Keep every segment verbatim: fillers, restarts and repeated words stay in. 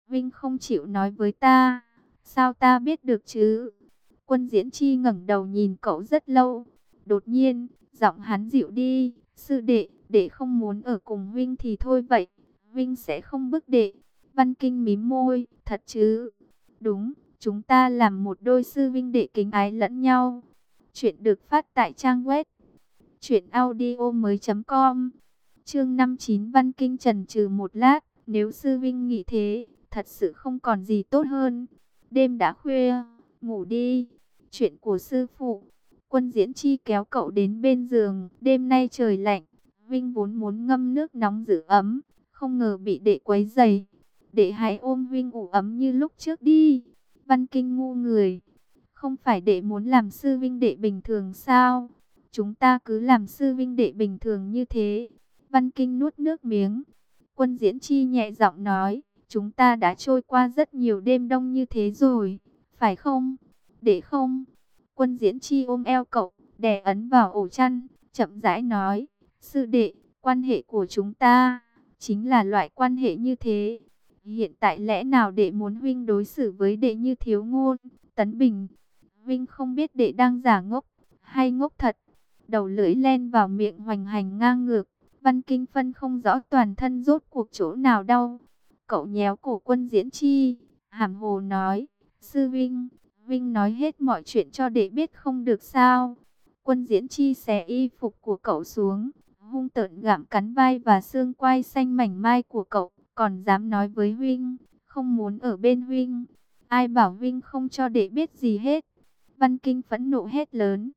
Vinh không chịu nói với ta, sao ta biết được chứ? Quân Diễn Chi ngẩng đầu nhìn cậu rất lâu. Đột nhiên, giọng hắn dịu đi, sư đệ, đệ không muốn ở cùng huynh thì thôi vậy. Huynh sẽ không bức đệ. Văn Kinh mím môi, thật chứ? Đúng, chúng ta làm một đôi sư vinh đệ kính ái lẫn nhau. Chuyện được phát tại trang web truyện audio mới.com. Chương năm chín. Văn Kinh chần chừ một lát, nếu sư vinh nghĩ thế, thật sự không còn gì tốt hơn. Đêm đã khuya, ngủ đi. Chuyện của sư phụ. Quân Diễn Chi kéo cậu đến bên giường. Đêm nay trời lạnh, Vinh vốn muốn ngâm nước nóng giữ ấm, không ngờ bị đệ quấy rầy. Đệ hãy ôm Vinh ủ ấm như lúc trước đi. Văn Kinh ngu người. Không phải đệ muốn làm sư vinh đệ bình thường sao? Chúng ta cứ làm sư vinh đệ bình thường như thế. Văn Kinh nuốt nước miếng. Quân Diễn Chi nhẹ giọng nói, chúng ta đã trôi qua rất nhiều đêm đông như thế rồi, phải không? Đệ không? Quân Diễn Chi ôm eo cậu, đè ấn vào ổ chăn, chậm rãi nói, sư đệ, quan hệ của chúng ta chính là loại quan hệ như thế. Hiện tại lẽ nào đệ muốn huynh đối xử với đệ như thiếu ngôn, Tấn Bình? Huynh không biết đệ đang giả ngốc hay ngốc thật. Đầu lưỡi len vào miệng hoành hành ngang ngược. Văn Kinh phân không rõ toàn thân rốt cuộc chỗ nào đau. Cậu nhéo cổ Quân Diễn Chi, hàm hồ nói, sư Vinh, Vinh nói hết mọi chuyện cho đệ biết không được sao? Quân Diễn Chi xé y phục của cậu xuống, hung tợn gặm cắn vai và xương quai xanh mảnh mai của cậu, còn dám nói với Vinh, không muốn ở bên Vinh. Ai bảo Vinh không cho đệ biết gì hết? Văn Kinh phẫn nộ hét lớn.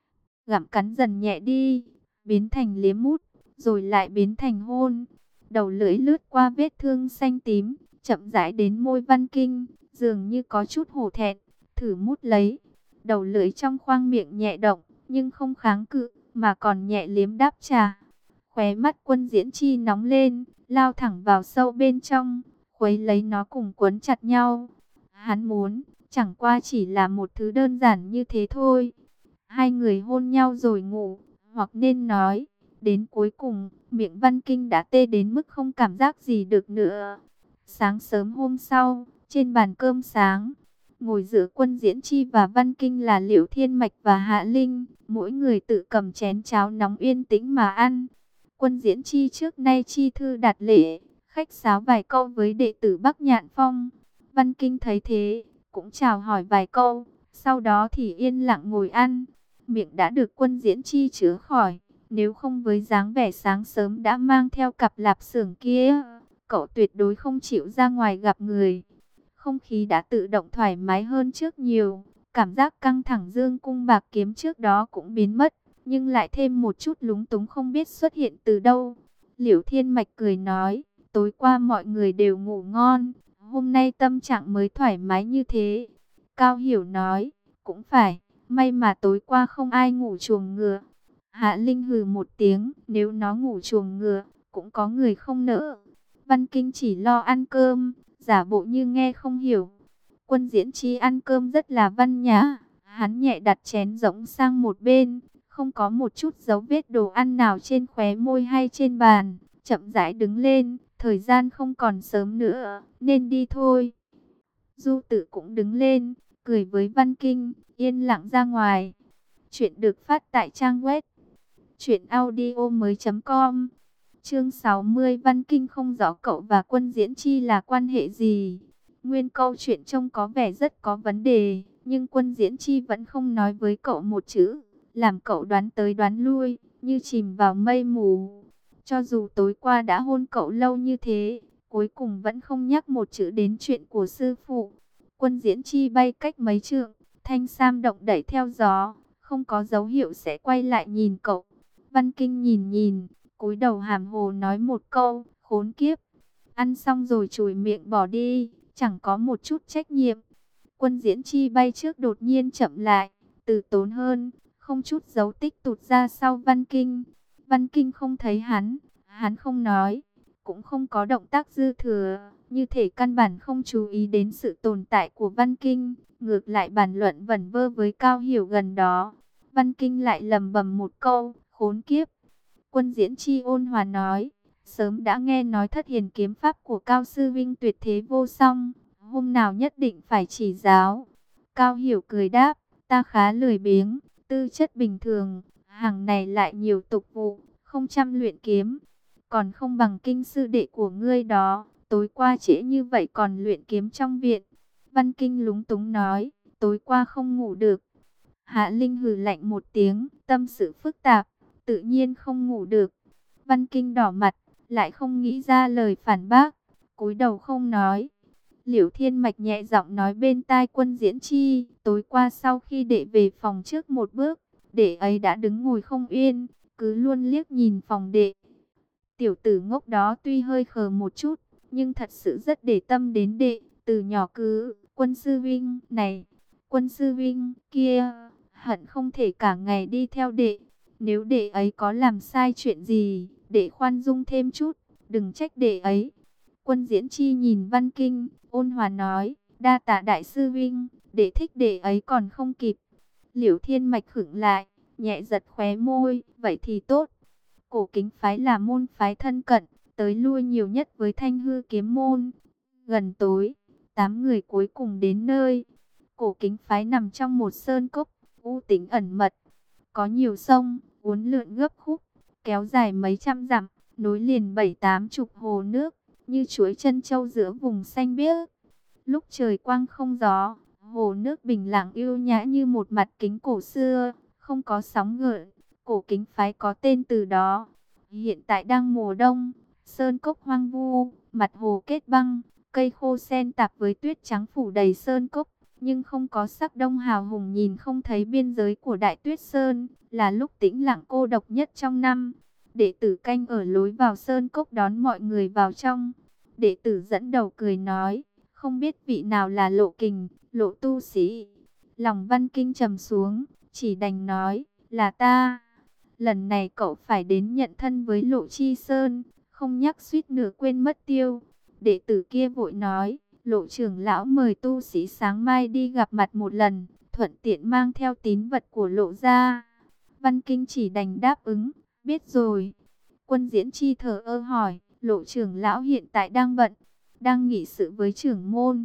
Gặm cắn dần nhẹ đi, biến thành liếm mút, rồi lại biến thành hôn. Đầu lưỡi lướt qua vết thương xanh tím, chậm rãi đến môi Văn Kinh, dường như có chút hổ thẹn, thử mút lấy. Đầu lưỡi trong khoang miệng nhẹ động, nhưng không kháng cự, mà còn nhẹ liếm đáp trả. Khóe mắt Quân Diễn Chi nóng lên, lao thẳng vào sâu bên trong, khuấy lấy nó cùng quấn chặt nhau. Hắn muốn, chẳng qua chỉ là một thứ đơn giản như thế thôi. Hai người hôn nhau rồi ngủ, hoặc nên nói, đến cuối cùng, miệng Văn Kinh đã tê đến mức không cảm giác gì được nữa. Sáng sớm hôm sau, trên bàn cơm sáng, ngồi giữa Quân Diễn Chi và Văn Kinh là Liễu Thiên Mạch và Hạ Linh, mỗi người tự cầm chén cháo nóng yên tĩnh mà ăn. Quân Diễn Chi trước nay chi thư đạt lễ, khách sáo vài câu với đệ tử Bắc Nhạn Phong. Văn Kinh thấy thế, cũng chào hỏi vài câu, sau đó thì yên lặng ngồi ăn. Miệng đã được Quân Diễn Chi chữa khỏi, nếu không với dáng vẻ sáng sớm đã mang theo cặp lạp xưởng kia, cậu tuyệt đối không chịu ra ngoài gặp người. Không khí đã tự động thoải mái hơn trước nhiều, cảm giác căng thẳng dương cung bạc kiếm trước đó cũng biến mất, nhưng lại thêm một chút lúng túng không biết xuất hiện từ đâu. Liễu Thiên Mạch cười nói, tối qua mọi người đều ngủ ngon, hôm nay tâm trạng mới thoải mái như thế. Cao Hiểu nói, cũng phải, may mà tối qua không ai ngủ chuồng ngựa. Hạ Linh hừ một tiếng, nếu nó ngủ chuồng ngựa, cũng có người không nỡ. Văn Kinh chỉ lo ăn cơm, giả bộ như nghe không hiểu. Quân Diễn Chi ăn cơm rất là văn nhã, hắn nhẹ đặt chén rỗng sang một bên, không có một chút dấu vết đồ ăn nào trên khóe môi hay trên bàn, chậm rãi đứng lên, thời gian không còn sớm nữa, nên đi thôi. Du Tử cũng đứng lên, cười với Văn Kinh, yên lặng ra ngoài. Chuyện được phát tại trang web truyện audio mới.com. Chương sáu mươi. Văn Kinh không rõ cậu và Quân Diễn Chi là quan hệ gì. Nguyên câu chuyện trông có vẻ rất có vấn đề, nhưng Quân Diễn Chi vẫn không nói với cậu một chữ, làm cậu đoán tới đoán lui, như chìm vào mây mù. Cho dù tối qua đã hôn cậu lâu như thế, cuối cùng vẫn không nhắc một chữ đến chuyện của sư phụ. Quân Diễn Chi bay cách mấy trượng, thanh sam động đẩy theo gió, không có dấu hiệu sẽ quay lại nhìn cậu. Văn Kinh nhìn nhìn, cúi đầu hàm hồ nói một câu, khốn kiếp. Ăn xong rồi chùi miệng bỏ đi, chẳng có một chút trách nhiệm. Quân Diễn Chi bay trước đột nhiên chậm lại, từ tốn hơn, không chút dấu tích tụt ra sau Văn Kinh. Văn Kinh không thấy hắn, hắn không nói, cũng không có động tác dư thừa, như thể căn bản không chú ý đến sự tồn tại của Văn Kinh, ngược lại bàn luận vẩn vơ với Cao Hiểu gần đó. Văn Kinh lại lầm bầm một câu, khốn kiếp. Quân Diễn Chi ôn hòa nói, Sớm đã nghe nói Thất Hiền kiếm pháp của Cao sư vinh tuyệt thế vô song, hôm nào nhất định phải chỉ giáo. Cao Hiểu cười đáp, ta khá lười biếng, tư chất bình thường, hàng này lại nhiều tục vụ, không chăm luyện kiếm, còn không bằng Kinh sư đệ của ngươi đó, tối qua trễ như vậy còn luyện kiếm trong viện. Văn Kinh lúng túng nói, tối qua không ngủ được. Hạ Linh hừ lạnh một tiếng, tâm sự phức tạp, tự nhiên không ngủ được. Văn Kinh đỏ mặt, lại không nghĩ ra lời phản bác, cúi đầu không nói. Liễu Thiên Mạch nhẹ giọng nói bên tai Quân Diễn Chi, tối qua sau khi đệ về phòng trước một bước, đệ ấy đã đứng ngồi không yên, cứ luôn liếc nhìn phòng đệ. Tiểu tử ngốc đó tuy hơi khờ một chút, nhưng thật sự rất để tâm đến đệ, từ nhỏ cứ, Quân sư vinh này, Quân sư vinh kia, hận không thể cả ngày đi theo đệ. Nếu đệ ấy có làm sai chuyện gì, đệ khoan dung thêm chút, đừng trách đệ ấy. Quân Diễn Chi nhìn Văn Kinh, ôn hòa nói, đa tạ đại sư vinh, đệ thích đệ ấy còn không kịp. Liễu Thiên Mạch khựng lại, nhẹ giật khóe môi, vậy thì tốt. Cổ Kính phái là môn phái thân cận, tới lui nhiều nhất với Thanh Hư kiếm môn. Gần tối, tám người cuối cùng đến nơi. Cổ Kính phái nằm trong một sơn cốc, u tĩnh ẩn mật, có nhiều sông, uốn lượn gấp khúc, kéo dài mấy trăm dặm, nối liền bảy tám chục hồ nước, như chuỗi chân châu giữa vùng xanh biếc. Lúc trời quang không gió, hồ nước bình lặng yêu nhã như một mặt kính cổ xưa, không có sóng gợn. Cổ Kính phái có tên từ đó. Hiện tại đang mùa đông, sơn cốc hoang vu, mặt hồ kết băng, cây khô xen tạp với tuyết trắng phủ đầy sơn cốc, nhưng không có sắc đông hào hùng, nhìn không thấy biên giới của Đại Tuyết Sơn, là lúc tĩnh lặng cô độc nhất trong năm. Đệ tử canh ở lối vào sơn cốc đón mọi người vào trong. Đệ tử dẫn đầu cười nói, không biết vị nào là Lộ Kình, Lộ tu sĩ. Lòng Văn Kinh trầm xuống, chỉ đành nói, là ta. Lần này cậu phải đến nhận thân với Lộ Chi Sơn, không nhắc suýt nửa quên mất tiêu. Đệ tử kia vội nói, Lộ trưởng lão mời tu sĩ sáng mai đi gặp mặt một lần, thuận tiện mang theo tín vật của Lộ gia. Văn Kinh chỉ đành đáp ứng, biết rồi. Quân Diễn Chi thở ơ hỏi, Lộ trưởng lão hiện tại đang bận, đang nghị sự với trưởng môn.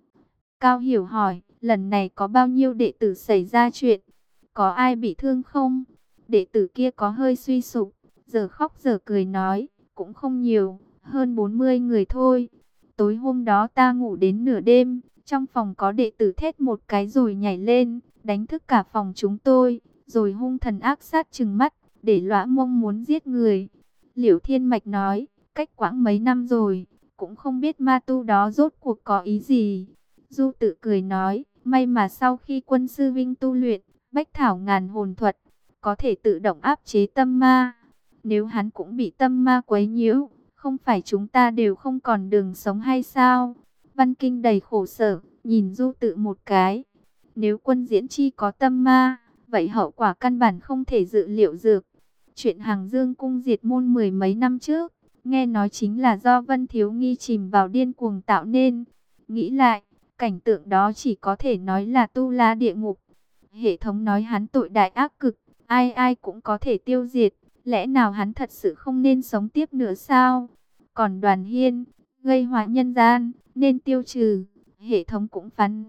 Cao Hiểu hỏi, lần này có bao nhiêu đệ tử xảy ra chuyện, có ai bị thương không? Đệ tử kia có hơi suy sụp, giờ khóc giờ cười nói, cũng không nhiều, hơn bốn mươi người thôi. Tối hôm đó ta ngủ đến nửa đêm, trong phòng có đệ tử thét một cái rồi nhảy lên, đánh thức cả phòng chúng tôi, rồi hung thần ác sát trừng mắt, để lõa mông muốn giết người. Liễu Thiên Mạch nói, cách quãng mấy năm rồi, cũng không biết ma tu đó rốt cuộc có ý gì. Du Tự cười nói, may mà sau khi Quân sư vinh tu luyện Bách Thảo Ngàn Hồn Thuật, có thể tự động áp chế tâm ma. Nếu hắn cũng bị tâm ma quấy nhiễu, không phải chúng ta đều không còn đường sống hay sao? Văn Kinh đầy khổ sở, nhìn Du Tự một cái. Nếu Quân Diễn Chi có tâm ma, vậy hậu quả căn bản không thể dự liệu được. Chuyện Hàng Dương cung diệt môn mười mấy năm trước, nghe nói chính là do Vân Thiếu Nghi chìm vào điên cuồng tạo nên. Nghĩ lại, cảnh tượng đó chỉ có thể nói là tu la địa ngục. Hệ thống nói hắn tội đại ác cực, ai ai cũng có thể tiêu diệt. Lẽ nào hắn thật sự không nên sống tiếp nữa sao? Còn Đoàn Hiên, gây họa nhân gian, nên tiêu trừ. Hệ thống cũng phán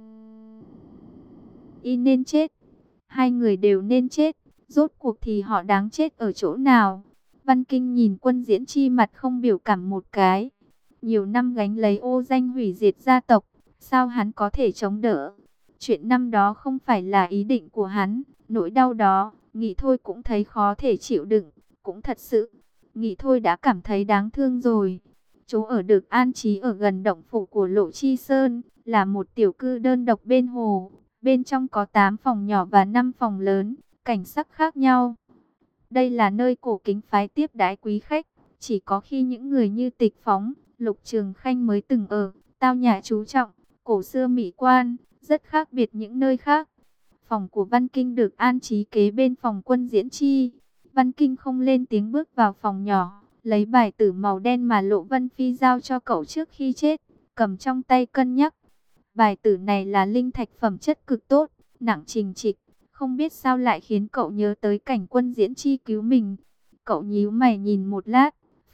y nên chết. Hai người đều nên chết. Rốt cuộc thì họ đáng chết ở chỗ nào? Văn Kinh nhìn Quân Diễn Chi mặt không biểu cảm một cái. Nhiều năm gánh lấy ô danh hủy diệt gia tộc, sao hắn có thể chống đỡ? Chuyện năm đó không phải là ý định của hắn. Nỗi đau đó, nghĩ thôi cũng thấy khó thể chịu đựng. Cũng thật sự, nghĩ thôi đã cảm thấy đáng thương rồi. Chỗ ở được an trí ở gần động phủ của Lộ Chi Sơn, là một tiểu cư đơn độc bên hồ. Bên trong có tám phòng nhỏ và năm phòng lớn, cảnh sắc khác nhau. Đây là nơi Cổ Kính phái tiếp đãi quý khách, chỉ có khi những người như Tịch Phóng, Lục Trường Khanh mới từng ở, tao nhã chú trọng, cổ xưa mỹ quan, rất khác biệt những nơi khác. Phòng của Văn Kinh được an trí kế bên phòng Quân Diễn Chi. Văn Kinh không lên tiếng bước vào phòng nhỏ, lấy bài tử màu đen mà Lộ Vân Phi giao cho cậu trước khi chết, cầm trong tay cân nhắc. Bài tử này là linh thạch phẩm chất cực tốt, nặng trình trịch, không biết sao lại khiến cậu nhớ tới cảnh Quân Diễn Chi cứu mình. Cậu nhíu mày nhìn một lát,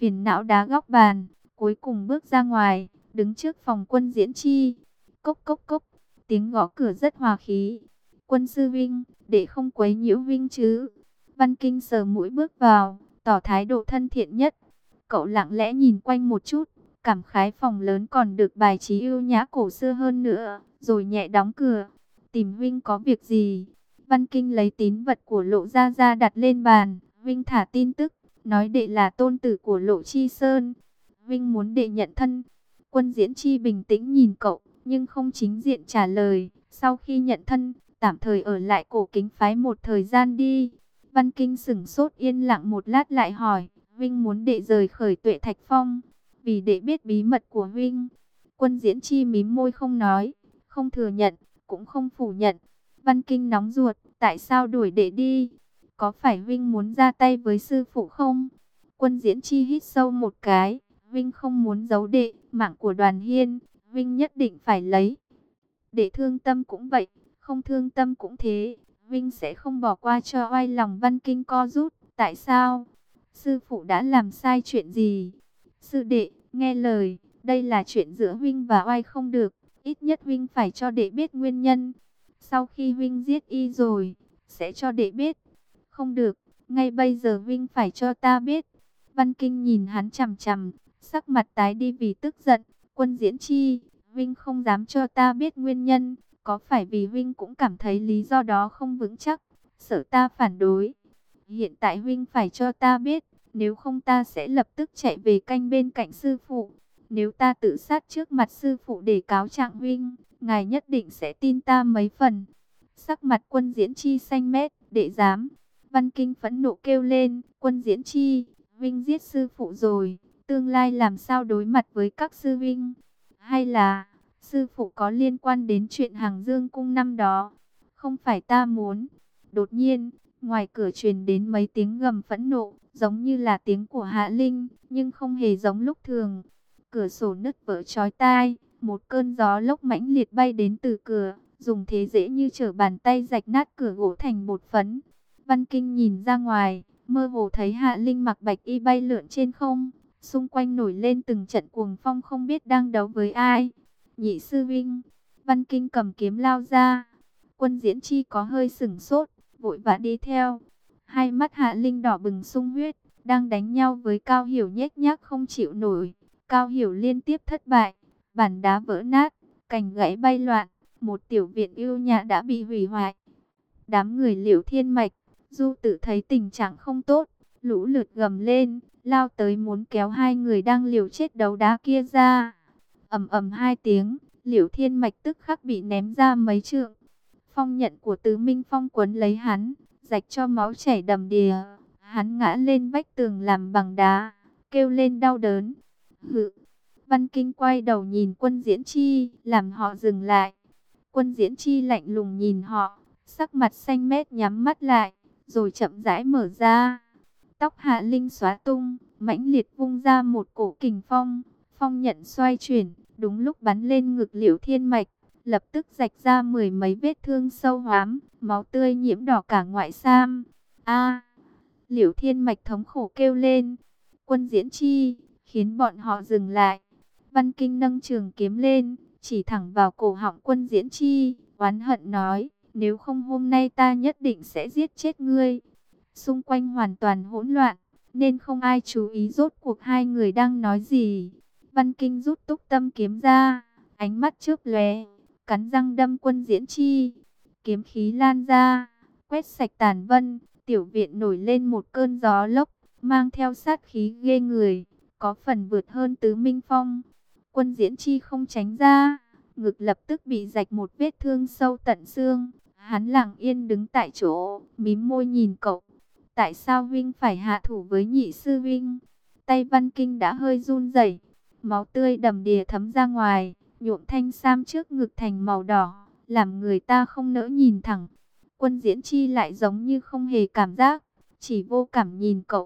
phiền não đá góc bàn, cuối cùng bước ra ngoài, đứng trước phòng Quân Diễn Chi. Cốc cốc cốc, tiếng gõ cửa rất hòa khí. Quân sư Vinh, để không quấy nhiễu Vinh chứ? Văn Kinh sờ mũi bước vào, tỏ thái độ thân thiện nhất. Cậu lặng lẽ nhìn quanh một chút, cảm khái phòng lớn còn được bài trí ưu nhã cổ xưa hơn nữa, rồi nhẹ đóng cửa. Tìm Vinh có việc gì? Văn Kinh lấy tín vật của Lộ Gia Gia đặt lên bàn. Vinh thả tin tức, nói đệ là tôn tử của Lộ Chi Sơn. Vinh muốn đệ nhận thân. Quân Diễn Chi bình tĩnh nhìn cậu, nhưng không chính diện trả lời. Sau khi nhận thân, tạm thời ở lại Cổ Kính phái một thời gian đi. Văn Kinh sửng sốt yên lặng một lát lại hỏi, Vinh muốn đệ rời khỏi Tuệ Thạch Phong, vì đệ biết bí mật của Vinh. Quân Diễn Chi mím môi không nói, không thừa nhận, cũng không phủ nhận. Văn Kinh nóng ruột, tại sao đuổi đệ đi? Có phải Vinh muốn ra tay với sư phụ không? Quân Diễn Chi hít sâu một cái, Vinh không muốn giấu đệ, mạng của Đoàn Hiên, Vinh nhất định phải lấy. Đệ thương tâm cũng vậy, không thương tâm cũng thế, Vinh sẽ không bỏ qua cho oai lòng. Văn Kinh co rút, tại sao? Sư phụ đã làm sai chuyện gì? Sư đệ, nghe lời, đây là chuyện giữa Vinh và oai không được, ít nhất Vinh phải cho đệ biết nguyên nhân. Sau khi Vinh giết y rồi, sẽ cho đệ biết. Không được, ngay bây giờ Vinh phải cho ta biết. Văn Kinh nhìn hắn chằm chằm, sắc mặt tái đi vì tức giận. Quân Diễn Chi, Vinh không dám cho ta biết nguyên nhân, có phải vì Vinh cũng cảm thấy lý do đó không vững chắc, sợ ta phản đối. Hiện tại Vinh phải cho ta biết, nếu không ta sẽ lập tức chạy về canh bên cạnh sư phụ. Nếu ta tự sát trước mặt sư phụ để cáo trạng Vinh, ngài nhất định sẽ tin ta mấy phần. Sắc mặt Quân Diễn Chi xanh mét, đệ dám. Văn Kinh phẫn nộ kêu lên, Quân Diễn Chi, Vinh giết sư phụ rồi, tương lai làm sao đối mặt với các sư Vinh? Hay là, sư phụ có liên quan đến chuyện Hàng Dương Cung năm đó? Không phải ta muốn. Đột nhiên, ngoài cửa truyền đến mấy tiếng gầm phẫn nộ, giống như là tiếng của Hạ Linh, nhưng không hề giống lúc thường. Cửa sổ nứt vỡ chói tai, một cơn gió lốc mãnh liệt bay đến từ cửa, dùng thế dễ như trở bàn tay rạch nát cửa gỗ thành bột phấn. Văn Kinh nhìn ra ngoài, mơ hồ thấy Hạ Linh mặc bạch y bay lượn trên không, xung quanh nổi lên từng trận cuồng phong không biết đang đấu với ai. Nhị sư Vinh, Văn Kinh cầm kiếm lao ra. Quân Diễn Chi có hơi sửng sốt, vội vã đi theo. Hai mắt Hạ Linh đỏ bừng sung huyết, đang đánh nhau với Cao Hiểu nhếch nhác không chịu nổi. Cao Hiểu liên tiếp thất bại, bàn đá vỡ nát, cành gãy bay loạn, một tiểu viện yêu nhã đã bị hủy hoại. Đám người Liễu Thiên Mạch, Du Tử thấy tình trạng không tốt, lũ lượt gầm lên, lao tới muốn kéo hai người đang liều chết đấu đá kia ra. Ầm ầm hai tiếng, Liễu Thiên Mạch tức khắc bị ném ra mấy trượng. Phong nhận của Tứ Minh Phong quấn lấy hắn, rạch cho máu chảy đầm đìa. Hắn ngã lên vách tường làm bằng đá, kêu lên đau đớn. Hự! Văn Kinh quay đầu nhìn Quân Diễn Chi, làm họ dừng lại. Quân Diễn Chi lạnh lùng nhìn họ, sắc mặt xanh mét nhắm mắt lại, rồi chậm rãi mở ra. Tóc Hạ Linh xóa tung, mãnh liệt vung ra một cổ kình phong, phong nhận xoay chuyển, đúng lúc bắn lên ngực Liễu Thiên Mạch, lập tức rạch ra mười mấy vết thương sâu hoắm, máu tươi nhiễm đỏ cả ngoại sam. A! Liễu Thiên Mạch thống khổ kêu lên. Quân Diễn Chi khiến bọn họ dừng lại. Văn Kinh nâng trường kiếm lên, chỉ thẳng vào cổ họng Quân Diễn Chi, oán hận nói, nếu không hôm nay ta nhất định sẽ giết chết ngươi. Xung quanh hoàn toàn hỗn loạn, nên không ai chú ý rốt cuộc hai người đang nói gì. Văn Kinh rút Túc Tâm kiếm ra, ánh mắt chớp lóe, cắn răng đâm Quân Diễn Chi. Kiếm khí lan ra, quét sạch tàn vân, tiểu viện nổi lên một cơn gió lốc, mang theo sát khí ghê người, có phần vượt hơn Tứ Minh Phong. Quân Diễn Chi không tránh ra, ngực lập tức bị rạch một vết thương sâu tận xương. Hắn lặng yên đứng tại chỗ, mím môi nhìn cậu. Tại sao Vinh phải hạ thủ với nhị sư Vinh? Tay Văn Kinh đã hơi run rẩy, máu tươi đầm đìa thấm ra ngoài, nhuộm thanh sam trước ngực thành màu đỏ, làm người ta không nỡ nhìn thẳng. Quân Diễn Chi lại giống như không hề cảm giác, chỉ vô cảm nhìn cậu.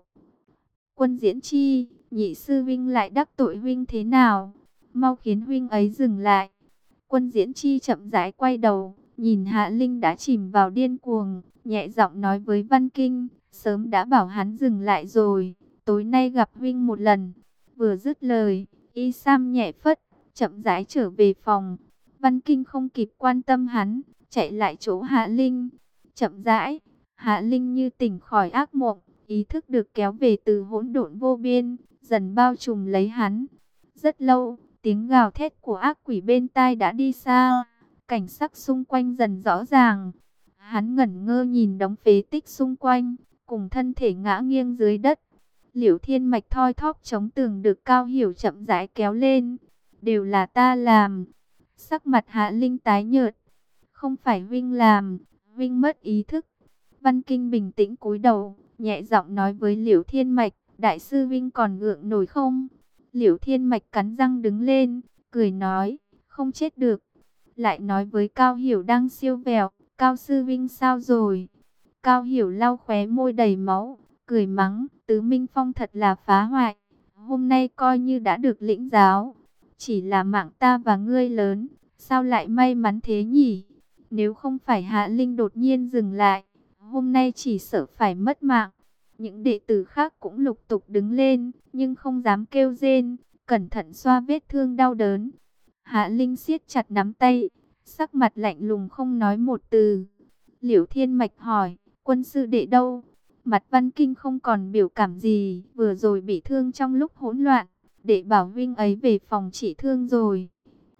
Quân Diễn Chi, nhị sư Vinh lại đắc tội Vinh thế nào? Mau khiến Vinh ấy dừng lại. Quân Diễn Chi chậm rãi quay đầu, nhìn Hạ Linh đã chìm vào điên cuồng, nhẹ giọng nói với Văn Kinh, sớm đã bảo hắn dừng lại rồi, tối nay gặp huynh một lần. Vừa dứt lời, Y Sam nhẹ phất, chậm rãi trở về phòng. Văn Kinh không kịp quan tâm hắn, chạy lại chỗ Hạ Linh. Chậm rãi, Hạ Linh như tỉnh khỏi ác mộng, ý thức được kéo về từ hỗn độn vô biên, dần bao trùm lấy hắn. Rất lâu, tiếng gào thét của ác quỷ bên tai đã đi xa, cảnh sắc xung quanh dần rõ ràng. Hắn ngẩn ngơ nhìn đống phế tích xung quanh, cùng thân thể ngã nghiêng dưới đất. Liễu Thiên Mạch thoi thóp chống tường được Cao Hiểu chậm rãi kéo lên. Đều là ta làm. Sắc mặt Hạ Linh tái nhợt. Không phải Vinh làm, Vinh mất ý thức. Văn Kinh bình tĩnh cúi đầu, nhẹ giọng nói với Liễu Thiên Mạch, đại sư Vinh còn gượng nổi không? Liễu Thiên Mạch cắn răng đứng lên, cười nói, không chết được. Lại nói với Cao Hiểu đang siêu vẹo, Cao sư Vinh sao rồi? Cao Hiểu lau khóe môi đầy máu, cười mắng, Tứ Minh Phong thật là phá hoại. Hôm nay coi như đã được lĩnh giáo. Chỉ là mạng ta và ngươi lớn, sao lại may mắn thế nhỉ? Nếu không phải Hạ Linh đột nhiên dừng lại, hôm nay chỉ sợ phải mất mạng. Những đệ tử khác cũng lục tục đứng lên, nhưng không dám kêu rên, cẩn thận xoa vết thương đau đớn. Hạ Linh siết chặt nắm tay, sắc mặt lạnh lùng không nói một từ. Liễu Thiên Mạch hỏi, quân sư đệ đâu? Mặt Văn Kinh không còn biểu cảm gì, vừa rồi bị thương trong lúc hỗn loạn, đệ bảo Vinh ấy về phòng trị thương rồi.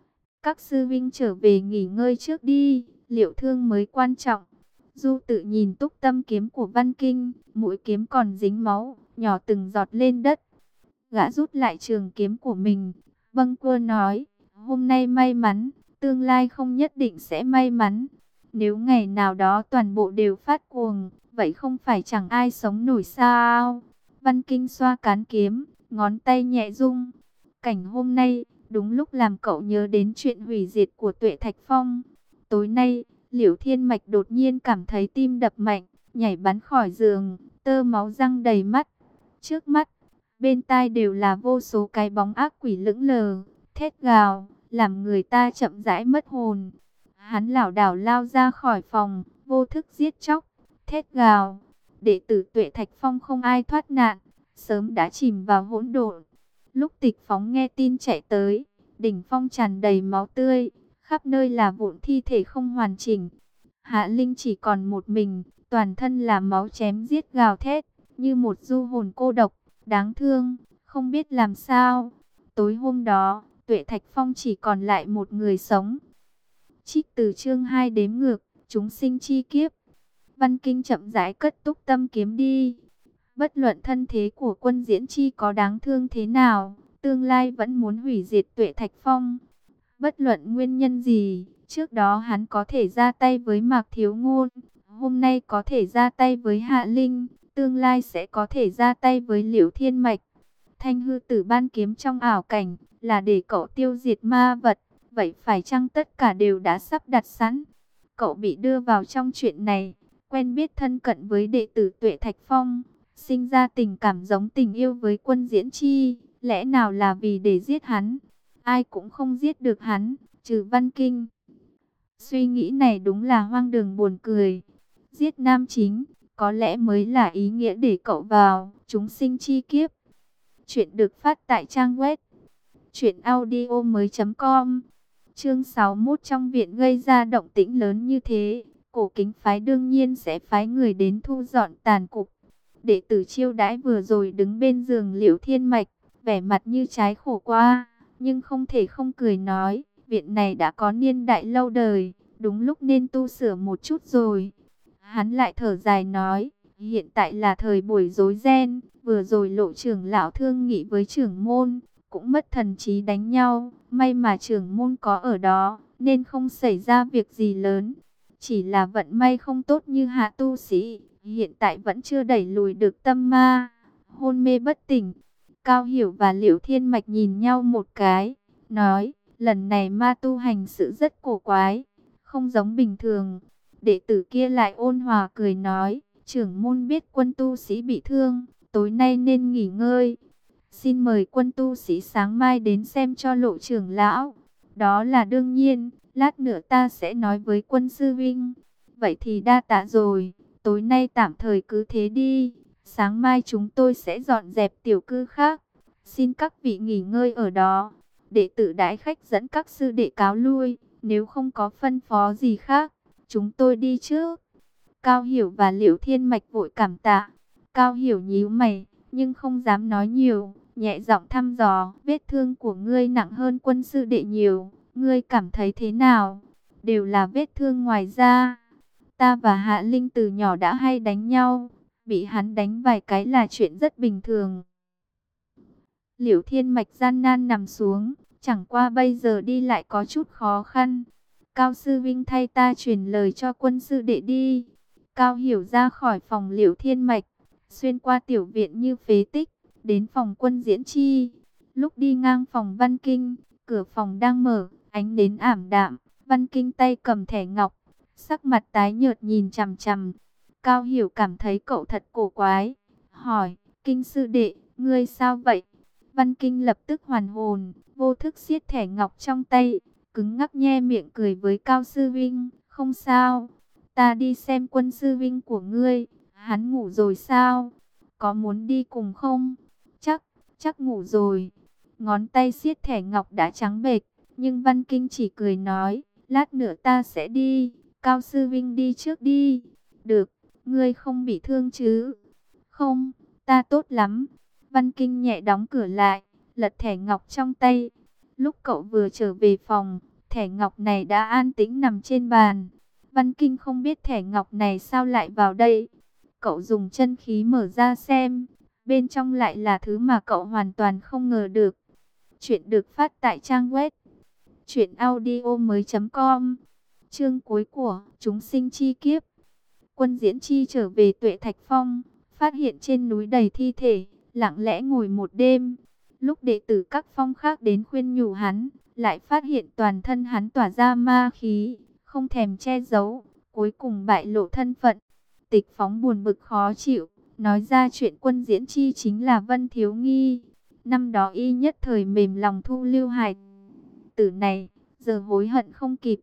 Các sư Vinh trở về nghỉ ngơi trước đi, liệu thương mới quan trọng. Du tự nhìn túc tâm kiếm của Văn Kinh, mũi kiếm còn dính máu, nhỏ từng giọt lên đất. Gã rút lại trường kiếm của mình, vâng quơ nói, hôm nay may mắn, tương lai không nhất định sẽ may mắn. Nếu ngày nào đó toàn bộ đều phát cuồng, vậy không phải chẳng ai sống nổi sao? Văn Kinh xoa cán kiếm, ngón tay nhẹ rung. Cảnh hôm nay, đúng lúc làm cậu nhớ đến chuyện hủy diệt của Tuệ Thạch Phong. Tối nay, Liễu Thiên Mạch đột nhiên cảm thấy tim đập mạnh, nhảy bắn khỏi giường, tơ máu răng đầy mắt. Trước mắt, bên tai đều là vô số cái bóng ác quỷ lững lờ, thét gào, làm người ta chậm rãi mất hồn. Hắn lảo đảo lao ra khỏi phòng, vô thức giết chóc, thét gào. Đệ tử Tuệ Thạch Phong không ai thoát nạn, sớm đã chìm vào hỗn độn. Lúc Tịch Phóng nghe tin chạy tới, đỉnh phong tràn đầy máu tươi, khắp nơi là vụn thi thể không hoàn chỉnh. Hạ Linh chỉ còn một mình, toàn thân là máu chém giết gào thét, như một du hồn cô độc, đáng thương, không biết làm sao. Tối hôm đó, Tuệ Thạch Phong chỉ còn lại một người sống. Trích từ chương hai đếm ngược, chúng sinh chi kiếp. Văn Kinh chậm rãi cất túc tâm kiếm đi. Bất luận thân thế của Quân Diễn Chi có đáng thương thế nào, tương lai vẫn muốn hủy diệt Tuệ Thạch Phong. Bất luận nguyên nhân gì, trước đó hắn có thể ra tay với Mạc Thiếu Ngôn, hôm nay có thể ra tay với Hạ Linh, tương lai sẽ có thể ra tay với Liễu Thiên Mạch. Thanh hư tử ban kiếm trong ảo cảnh là để cậu tiêu diệt ma vật, vậy phải chăng tất cả đều đã sắp đặt sẵn? Cậu bị đưa vào trong chuyện này, quen biết thân cận với đệ tử Tuệ Thạch Phong, sinh ra tình cảm giống tình yêu với Quân Diễn Chi, lẽ nào là vì để giết hắn? Ai cũng không giết được hắn, trừ Văn Kinh. Suy nghĩ này đúng là hoang đường buồn cười. Giết nam chính, có lẽ mới là ý nghĩa để cậu vào chúng sinh chi kiếp. Chuyện được phát tại trang web truyện audio mới chấm com. Chương sáu mươi mốt, trong viện gây ra động tĩnh lớn như thế, Cổ Kính phái đương nhiên sẽ phái người đến thu dọn tàn cục. Đệ tử chiêu đãi vừa rồi đứng bên giường Liễu Thiên Mạch, vẻ mặt như trái khổ qua, nhưng không thể không cười nói, viện này đã có niên đại lâu đời, đúng lúc nên tu sửa một chút rồi. Hắn lại thở dài nói, hiện tại là thời buổi rối ren, vừa rồi Lộ trưởng lão thương nghị với trưởng môn, cũng mất thần trí đánh nhau, may mà trưởng môn có ở đó, nên không xảy ra việc gì lớn. Chỉ là vận may không tốt như Hạ tu sĩ, hiện tại vẫn chưa đẩy lùi được tâm ma, hôn mê bất tỉnh. Cao Hiểu và Liễu Thiên Mạch nhìn nhau một cái, nói, lần này ma tu hành sự rất cổ quái, không giống bình thường. Đệ tử kia lại ôn hòa cười nói, trưởng môn biết Quân tu sĩ bị thương, tối nay nên nghỉ ngơi. Xin mời Quân tu sĩ sáng mai đến xem cho Lộ trưởng lão. Đó là đương nhiên, lát nữa ta sẽ nói với Quân sư vinh. Vậy thì đa tạ rồi, tối nay tạm thời cứ thế đi, Sáng mai chúng tôi sẽ dọn dẹp tiểu cư khác. Xin các vị nghỉ ngơi ở đó. Đệ tử đãi khách dẫn các sư đệ cáo lui. Nếu không có phân phó gì khác, chúng tôi đi trước. Cao Hiểu và Liễu Thiên Mạch vội cảm tạ. Cao Hiểu nhíu mày, nhưng không dám nói nhiều, nhẹ giọng thăm dò, vết thương của ngươi nặng hơn Quân sư đệ nhiều, ngươi cảm thấy thế nào? Đều là vết thương ngoài da. Ta và Hạ Linh từ nhỏ đã hay đánh nhau, bị hắn đánh vài cái là chuyện rất bình thường. Liễu Thiên Mạch gian nan nằm xuống, chẳng qua bây giờ đi lại có chút khó khăn. Cao sư vinh thay ta truyền lời cho Quân sư đệ đi. Cao Hiểu ra khỏi phòng Liễu Thiên Mạch, xuyên qua tiểu viện như phế tích, đến phòng Quân Diễn Chi. Lúc đi ngang phòng Văn Kinh, cửa phòng đang mở, ánh nến ảm đạm, Văn Kinh tay cầm thẻ ngọc, sắc mặt tái nhợt nhìn chằm chằm. Cao Hiểu cảm thấy cậu thật cổ quái, hỏi, Kinh sư đệ, ngươi sao vậy? Văn Kinh lập tức hoàn hồn, vô thức siết thẻ ngọc trong tay, cứng ngắc nhe miệng cười với Cao sư vinh, không sao, ta đi xem Quân sư vinh của ngươi, hắn ngủ rồi sao? Có muốn đi cùng không? Chắc, chắc ngủ rồi. Ngón tay siết thẻ ngọc đã trắng bệch, nhưng Văn Kinh chỉ cười nói, lát nữa ta sẽ đi, Cao sư vinh đi trước đi. Được, ngươi không bị thương chứ? Không, ta tốt lắm. Văn Kinh nhẹ đóng cửa lại, lật thẻ ngọc trong tay. Lúc cậu vừa trở về phòng, thẻ ngọc này đã an tĩnh nằm trên bàn. Văn Kinh không biết thẻ ngọc này sao lại vào đây. Cậu dùng chân khí mở ra xem, bên trong lại là thứ mà cậu hoàn toàn không ngờ được. Chuyện được phát tại trang web truyện audio mới chấm com. Chương cuối của Chúng sinh chi kiếp. Quân Diễn Chi trở về Tuệ Thạch Phong, phát hiện trên núi đầy thi thể, lặng lẽ ngồi một đêm. Lúc đệ tử các phong khác đến khuyên nhủ hắn, lại phát hiện toàn thân hắn tỏa ra ma khí, không thèm che giấu, cuối cùng bại lộ thân phận. Tịch Phóng buồn bực khó chịu, nói ra chuyện Quân Diễn Chi chính là Vân Thiếu Nghi. Năm đó y nhất thời mềm lòng thu lưu hài tử này, giờ hối hận không kịp.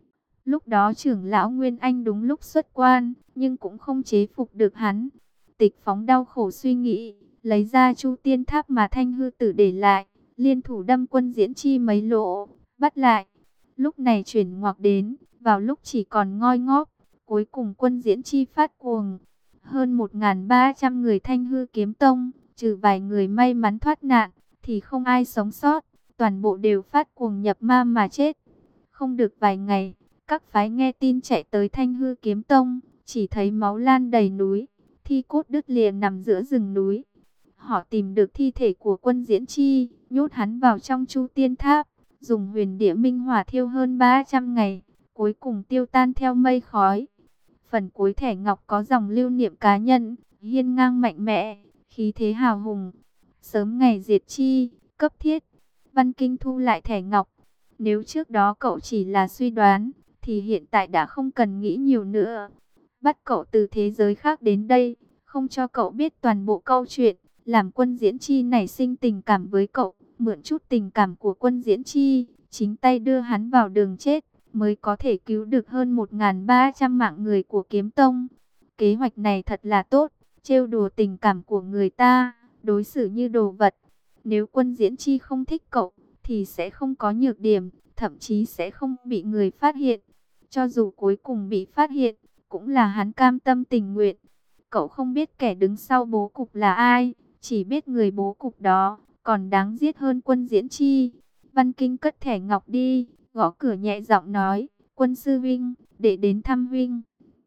Lúc đó trưởng lão Nguyên Anh đúng lúc xuất quan, nhưng cũng không chế phục được hắn. Tịch Phóng đau khổ suy nghĩ, lấy ra Chu Tiên Tháp mà Thanh Hư Tử để lại, liên thủ đâm Quân Diễn Chi mấy lỗ, bắt lại. Lúc này chuyển ngoặc đến, vào lúc chỉ còn ngoi ngóp, cuối cùng Quân Diễn Chi phát cuồng. Hơn một nghìn ba trăm người Thanh Hư Kiếm Tông, trừ vài người may mắn thoát nạn, thì không ai sống sót, toàn bộ đều phát cuồng nhập ma mà chết. Không được vài ngày, các phái nghe tin chạy tới Thanh Hư Kiếm Tông, chỉ thấy máu lan đầy núi, thi cốt đứt lìa nằm giữa rừng núi. Họ tìm được thi thể của Quân Diễn Chi, nhốt hắn vào trong Chu Tiên Tháp, dùng huyền địa minh hỏa thiêu hơn ba trăm ngày, cuối cùng tiêu tan theo mây khói. Phần cuối thẻ ngọc có dòng lưu niệm cá nhân, hiên ngang mạnh mẽ, khí thế hào hùng. Sớm ngày diệt chi, cấp thiết. Văn Kinh thu lại thẻ ngọc. Nếu trước đó cậu chỉ là suy đoán, thì hiện tại đã không cần nghĩ nhiều nữa. Bắt cậu từ thế giới khác đến đây, không cho cậu biết toàn bộ câu chuyện, làm Quân Diễn Chi nảy sinh tình cảm với cậu, mượn chút tình cảm của Quân Diễn Chi, chính tay đưa hắn vào đường chết, mới có thể cứu được hơn một nghìn ba trăm mạng người của Kiếm Tông. Kế hoạch này thật là tốt, trêu đùa tình cảm của người ta, đối xử như đồ vật. Nếu Quân Diễn Chi không thích cậu, thì sẽ không có nhược điểm, thậm chí sẽ không bị người phát hiện. Cho dù cuối cùng bị phát hiện, cũng là hắn cam tâm tình nguyện. Cậu không biết kẻ đứng sau bố cục là ai, chỉ biết người bố cục đó còn đáng giết hơn Quân Diễn Chi. Văn Kinh cất thẻ ngọc đi, gõ cửa nhẹ giọng nói, Quân sư vinh, để đến thăm vinh.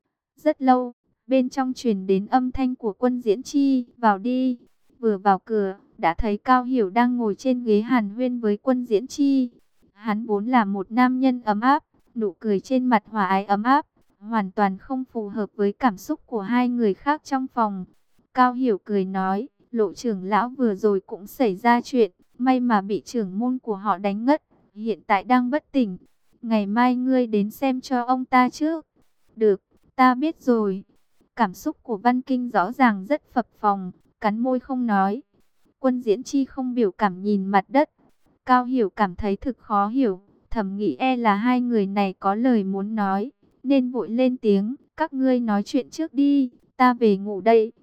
Rất lâu, bên trong truyền đến âm thanh của Quân Diễn Chi, vào đi. Vừa vào cửa, đã thấy Cao Hiểu đang ngồi trên ghế hàn huyên với Quân Diễn Chi. Hắn vốn là một nam nhân ấm áp, nụ cười trên mặt hòa ái ấm áp, hoàn toàn không phù hợp với cảm xúc của hai người khác trong phòng. Cao Hiểu cười nói, Lộ trưởng lão vừa rồi cũng xảy ra chuyện, may mà bị trưởng môn của họ đánh ngất, hiện tại đang bất tỉnh. Ngày mai ngươi đến xem cho ông ta trước. Được, ta biết rồi. Cảm xúc của Văn Kinh rõ ràng rất phập phồng, cắn môi không nói. Quân Diễn Chi không biểu cảm nhìn mặt đất. Cao Hiểu cảm thấy thực khó hiểu, thầm nghĩ e là hai người này có lời muốn nói, nên vội lên tiếng, các ngươi nói chuyện trước đi, ta về ngủ đây.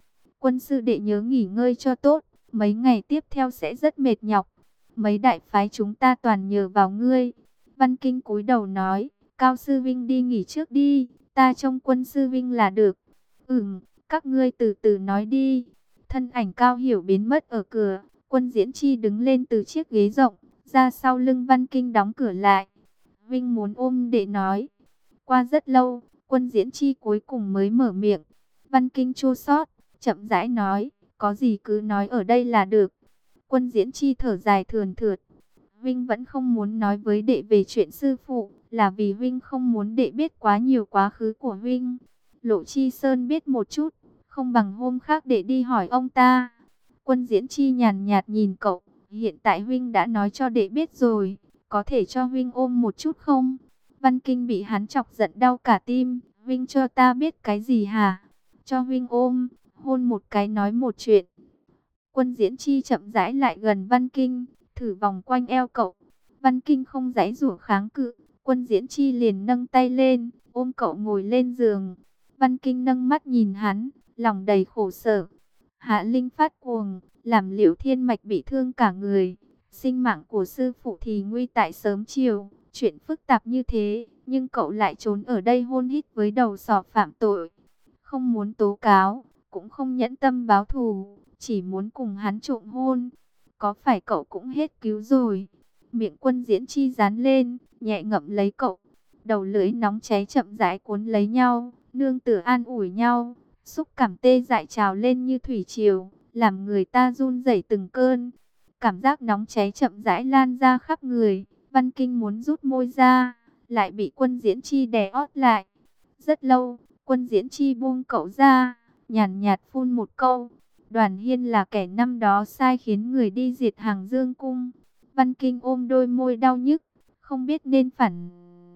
Quân sư đệ nhớ nghỉ ngơi cho tốt, mấy ngày tiếp theo sẽ rất mệt nhọc. Mấy đại phái chúng ta toàn nhờ vào ngươi. Văn Kinh cúi đầu nói, Cao sư vinh đi nghỉ trước đi, ta trông Quân sư vinh là được. Ừm, các ngươi từ từ nói đi. Thân ảnh Cao Hiểu biến mất ở cửa, Quân Diễn Chi đứng lên từ chiếc ghế rộng, ra sau lưng Văn Kinh đóng cửa lại. Vinh muốn ôm đệ nói. Qua rất lâu, Quân Diễn Chi cuối cùng mới mở miệng. Văn Kinh chua xót, chậm rãi nói, có gì cứ nói ở đây là được. Quân Diễn Chi thở dài thườn thượt. Vinh vẫn không muốn nói với đệ về chuyện sư phụ, là vì Vinh không muốn đệ biết quá nhiều quá khứ của Vinh. Lộ Chi Sơn biết một chút, không bằng hôm khác để đi hỏi ông ta. Quân Diễn Chi nhàn nhạt nhìn cậu, hiện tại Vinh đã nói cho đệ biết rồi, có thể cho Vinh ôm một chút không? Văn Kinh bị hắn chọc giận đau cả tim. Vinh cho ta biết cái gì hả? Cho Vinh ôm, hôn một cái nói một chuyện. Quân Diễn Chi chậm rãi lại gần Văn Kinh, thử vòng quanh eo cậu. Văn Kinh không giãy giụa kháng cự, Quân Diễn Chi liền nâng tay lên, ôm cậu ngồi lên giường. Văn Kinh nâng mắt nhìn hắn, lòng đầy khổ sở. Hạ Linh phát cuồng, làm Liễu Thiên Mạch bị thương cả người. Sinh mạng của sư phụ thì nguy tại sớm chiều. Chuyện phức tạp như thế, nhưng cậu lại trốn ở đây hôn hít với đầu sỏ phạm tội. Không muốn tố cáo, cũng không nhẫn tâm báo thù, chỉ muốn cùng hắn trộm hôn. Có phải cậu cũng hết cứu rồi? Miệng Quân Diễn Chi dán lên, nhẹ ngậm lấy cậu. Đầu lưỡi nóng cháy chậm rãi cuốn lấy nhau, nương tựa an ủi nhau. Xúc cảm tê dại trào lên như thủy triều, làm người ta run rẩy từng cơn. Cảm giác nóng cháy chậm rãi lan ra khắp người. Văn Kinh muốn rút môi ra, lại bị Quân Diễn Chi đè ót lại. Rất lâu, Quân Diễn Chi buông cậu ra, nhàn nhạt phun một câu. Đoàn Hiên là kẻ năm đó sai khiến người đi diệt Hàng Dương Cung. Văn Kinh ôm đôi môi đau nhức, không biết nên phản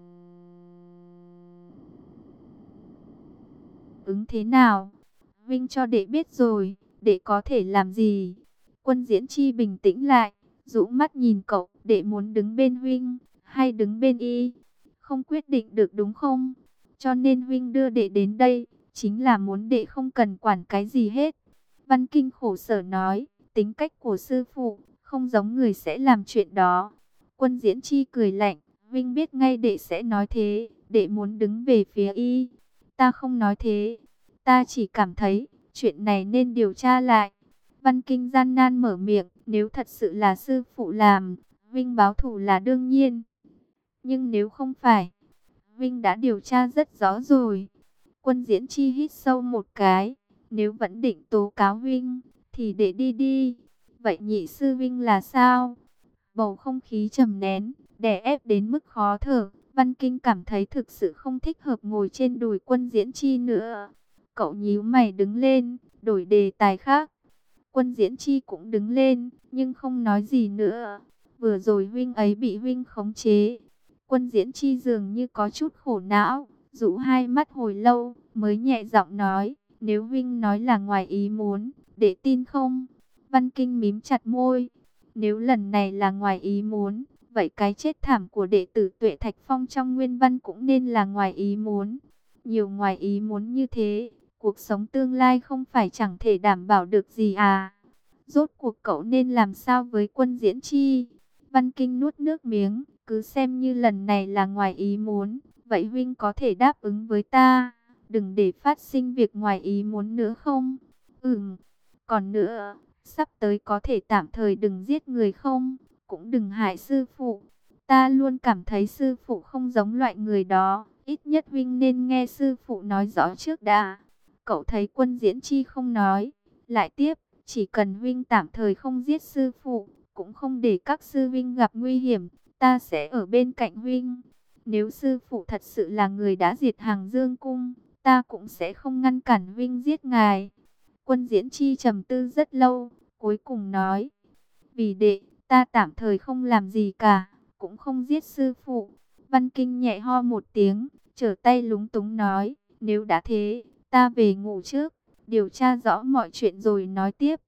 ứng thế nào. Vinh cho đệ biết rồi, đệ có thể làm gì? Quân Diễn Chi bình tĩnh lại, dụ mắt nhìn cậu, đệ muốn đứng bên Vinh, hay đứng bên y? Không quyết định được đúng không? Cho nên Vinh đưa đệ đến đây, chính là muốn đệ không cần quản cái gì hết. Văn Kinh khổ sở nói, tính cách của sư phụ, không giống người sẽ làm chuyện đó. Quân Diễn Chi cười lạnh, Vinh biết ngay đệ sẽ nói thế, đệ muốn đứng về phía y. Ta không nói thế, ta chỉ cảm thấy, chuyện này nên điều tra lại. Văn Kinh gian nan mở miệng, nếu thật sự là sư phụ làm, Vinh báo thù là đương nhiên. Nhưng nếu không phải, Vinh đã điều tra rất rõ rồi. Quân Diễn Chi hít sâu một cái, nếu vẫn định tố cáo Vinh, thì để đi đi. Vậy nhị sư Vinh là sao? Bầu không khí trầm nén, đè ép đến mức khó thở. Văn Kinh cảm thấy thực sự không thích hợp ngồi trên đùi Quân Diễn Chi nữa. Cậu nhíu mày đứng lên, đổi đề tài khác. Quân Diễn Chi cũng đứng lên, nhưng không nói gì nữa. Vừa rồi Vinh ấy bị Vinh khống chế. Quân Diễn Chi dường như có chút khổ não, dụ hai mắt hồi lâu, mới nhẹ giọng nói, nếu Vinh nói là ngoài ý muốn, để tin không? Văn Kinh mím chặt môi, nếu lần này là ngoài ý muốn, vậy cái chết thảm của đệ tử Tuệ Thạch Phong trong Nguyên Văn cũng nên là ngoài ý muốn. Nhiều ngoài ý muốn như thế, cuộc sống tương lai không phải chẳng thể đảm bảo được gì à? Rốt cuộc cậu nên làm sao với Quân Diễn Chi? Văn Kinh nuốt nước miếng, cứ xem như lần này là ngoài ý muốn, vậy Vinh có thể đáp ứng với ta, đừng để phát sinh việc ngoài ý muốn nữa không? Ừm, còn nữa, sắp tới có thể tạm thời đừng giết người không? Cũng đừng hại sư phụ. Ta luôn cảm thấy sư phụ không giống loại người đó, ít nhất Vinh nên nghe sư phụ nói rõ trước đã. Cậu thấy Quân Diễn Chi không nói, lại tiếp, chỉ cần Vinh tạm thời không giết sư phụ, cũng không để các sư Vinh gặp nguy hiểm, ta sẽ ở bên cạnh Vinh. Nếu sư phụ thật sự là người đã diệt Hàng Dương Cung, ta cũng sẽ không ngăn cản Vinh giết ngài. Quân Diễn Chi trầm tư rất lâu, cuối cùng nói, vì đệ, ta tạm thời không làm gì cả, cũng không giết sư phụ. Văn Kinh nhẹ ho một tiếng, trở tay lúng túng nói, nếu đã thế, ta về ngủ trước, điều tra rõ mọi chuyện rồi nói tiếp.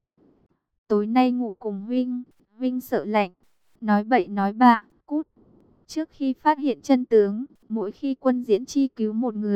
Tối nay ngủ cùng Vinh, Vinh sợ lạnh, nói bậy nói bạ, cút. Trước khi phát hiện chân tướng, mỗi khi Quân Diễn Chi cứu một người,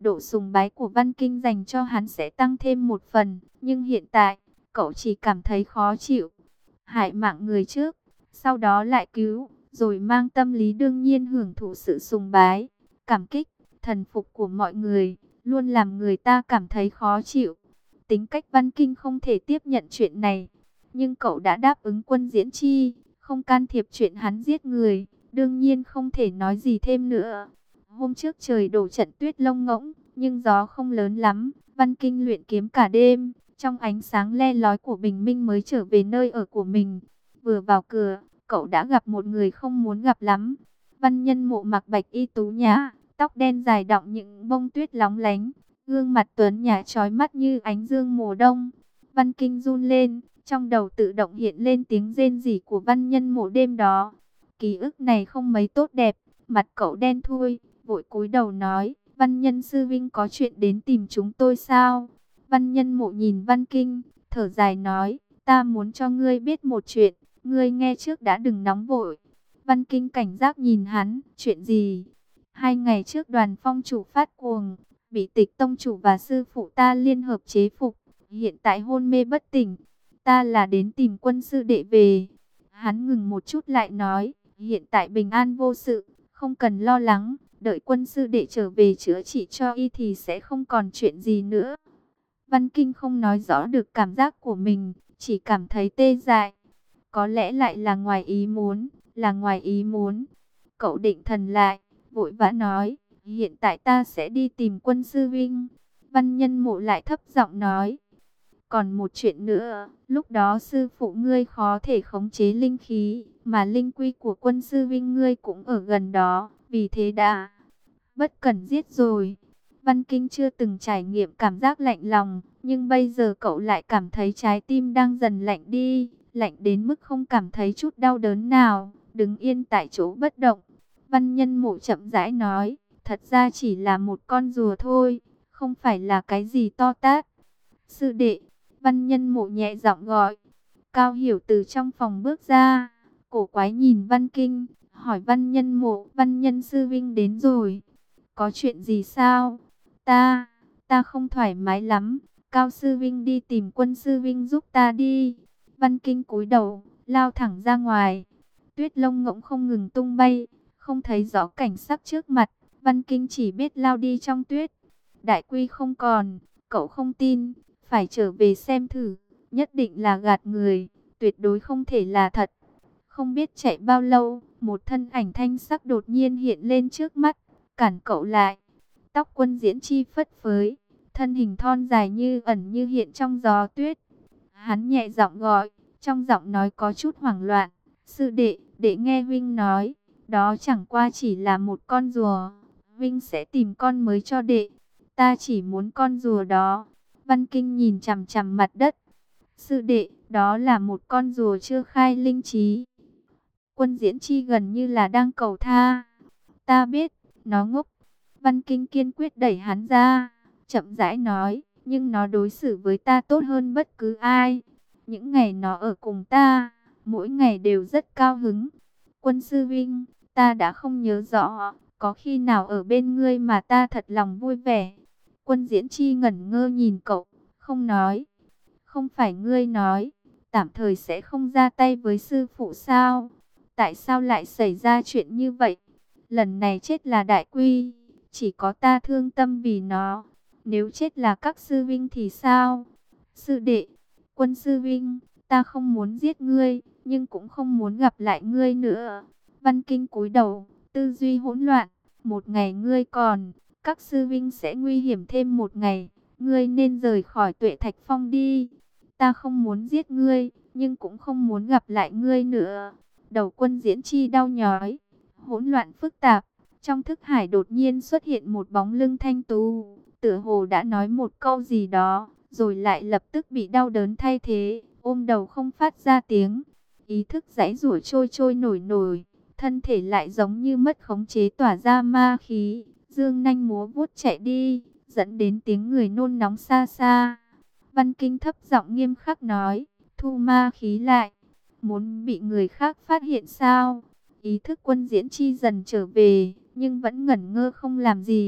độ sùng bái của Văn Kinh dành cho hắn sẽ tăng thêm một phần. Nhưng hiện tại, cậu chỉ cảm thấy khó chịu. Hại mạng người trước, sau đó lại cứu, rồi mang tâm lý đương nhiên hưởng thụ sự sùng bái, cảm kích, thần phục của mọi người, luôn làm người ta cảm thấy khó chịu. Tính cách Văn Kinh không thể tiếp nhận chuyện này, nhưng cậu đã đáp ứng Quân Diễn Chi, không can thiệp chuyện hắn giết người, đương nhiên không thể nói gì thêm nữa. Hôm trước trời đổ trận tuyết lông ngỗng, nhưng gió không lớn lắm, Văn Kinh luyện kiếm cả đêm, trong ánh sáng le lói của bình minh mới trở về nơi ở của mình. Vừa vào cửa, cậu đã gặp một người không muốn gặp lắm. Văn Nhân Mộ mặc bạch y tú nhã, tóc đen dài đọng những bông tuyết lóng lánh, gương mặt tuấn nhã chói mắt như ánh dương mùa đông. Văn Kinh run lên, trong đầu tự động hiện lên tiếng rên rỉ của Văn Nhân Mộ đêm đó. Ký ức này không mấy tốt đẹp, mặt cậu đen thui, vội cúi đầu nói, Văn Nhân sư vinh có chuyện đến tìm chúng tôi sao? Văn Nhân Mộ nhìn Văn Kinh, thở dài nói, ta muốn cho ngươi biết một chuyện, ngươi nghe trước đã, đừng nóng vội. Văn Kinh cảnh giác nhìn hắn, chuyện gì? Hai ngày trước Đoàn Phong chủ phát cuồng, bị Tịch tông chủ và sư phụ ta liên hợp chế phục, hiện tại hôn mê bất tỉnh. Ta là đến tìm Quân sư đệ về. Hắn ngừng một chút lại nói, hiện tại bình an vô sự, không cần lo lắng, đợi Quân sư đệ trở về chữa trị cho y thì sẽ không còn chuyện gì nữa. Văn Kinh không nói rõ được cảm giác của mình, chỉ cảm thấy tê dại. Có lẽ lại là ngoài ý muốn, là ngoài ý muốn. Cậu định thần lại, vội vã nói, hiện tại ta sẽ đi tìm Quân sư vinh. Văn Nhân Mộ lại thấp giọng nói, còn một chuyện nữa, lúc đó sư phụ ngươi khó thể khống chế linh khí, mà linh quy của Quân sư vinh ngươi cũng ở gần đó, vì thế đã bất cẩn giết rồi. Văn Kinh chưa từng trải nghiệm cảm giác lạnh lòng, nhưng bây giờ cậu lại cảm thấy trái tim đang dần lạnh đi, lạnh đến mức không cảm thấy chút đau đớn nào, đứng yên tại chỗ bất động. Văn Nhân Mộ chậm rãi nói, thật ra chỉ là một con rùa thôi, không phải là cái gì to tát. Sư đệ, Văn Nhân Mộ nhẹ giọng gọi. Cao Hiểu từ trong phòng bước ra, cổ quái nhìn Văn Kinh, hỏi Văn Nhân Mộ, Văn Nhân sư vinh đến rồi. Có chuyện gì sao? Ta, ta không thoải mái lắm. Cao sư vinh đi tìm Quân sư vinh giúp ta đi. Văn Kinh cúi đầu, lao thẳng ra ngoài. Tuyết lông ngỗng không ngừng tung bay, không thấy rõ cảnh sắc trước mặt. Văn Kinh chỉ biết lao đi trong tuyết. Đại quy không còn, cậu không tin, phải trở về xem thử. Nhất định là gạt người, tuyệt đối không thể là thật. Không biết chạy bao lâu, một thân ảnh thanh sắc đột nhiên hiện lên trước mắt, cản cậu lại. Tóc Quân Diễn Chi phất phới, thân hình thon dài như ẩn như hiện trong gió tuyết. Hắn nhẹ giọng gọi, trong giọng nói có chút hoảng loạn. Sư đệ, đệ nghe Vinh nói, đó chẳng qua chỉ là một con rùa. Vinh sẽ tìm con mới cho đệ. Ta chỉ muốn con rùa đó. Văn Kinh nhìn chằm chằm mặt đất. Sư đệ, đó là một con rùa chưa khai linh trí. Quân Diễn Chi gần như là đang cầu tha. Ta biết, nó ngốc. Văn Kinh kiên quyết đẩy hắn ra, chậm rãi nói, nhưng nó đối xử với ta tốt hơn bất cứ ai. Những ngày nó ở cùng ta, mỗi ngày đều rất cao hứng. Quân sư vinh, ta đã không nhớ rõ, có khi nào ở bên ngươi mà ta thật lòng vui vẻ. Quân Diễn Chi ngẩn ngơ nhìn cậu, không nói. Không phải ngươi nói, tạm thời sẽ không ra tay với sư phụ sao? Tại sao lại xảy ra chuyện như vậy? Lần này chết là Đại Quy, chỉ có ta thương tâm vì nó. Nếu chết là các sư vinh thì sao? Sư đệ, Quân sư vinh, ta không muốn giết ngươi, nhưng cũng không muốn gặp lại ngươi nữa. Văn Kinh cúi đầu, tư duy hỗn loạn. Một ngày ngươi còn, các sư vinh sẽ nguy hiểm thêm một ngày. Ngươi nên rời khỏi Tuệ Thạch Phong đi. Ta không muốn giết ngươi, nhưng cũng không muốn gặp lại ngươi nữa. Đầu Quân Diễn Chi đau nhói, hỗn loạn phức tạp. Trong thức hải đột nhiên xuất hiện một bóng lưng thanh tú, tựa hồ đã nói một câu gì đó, rồi lại lập tức bị đau đớn thay thế, ôm đầu không phát ra tiếng. Ý thức giãy giụa trôi trôi nổi nổi, thân thể lại giống như mất khống chế tỏa ra ma khí, dương nanh múa vuốt chạy đi, dẫn đến tiếng người nôn nóng xa xa. Văn Kinh thấp giọng nghiêm khắc nói, thu ma khí lại, muốn bị người khác phát hiện sao? Ý thức Quân Diễn Chi dần trở về, nhưng vẫn ngẩn ngơ không làm gì,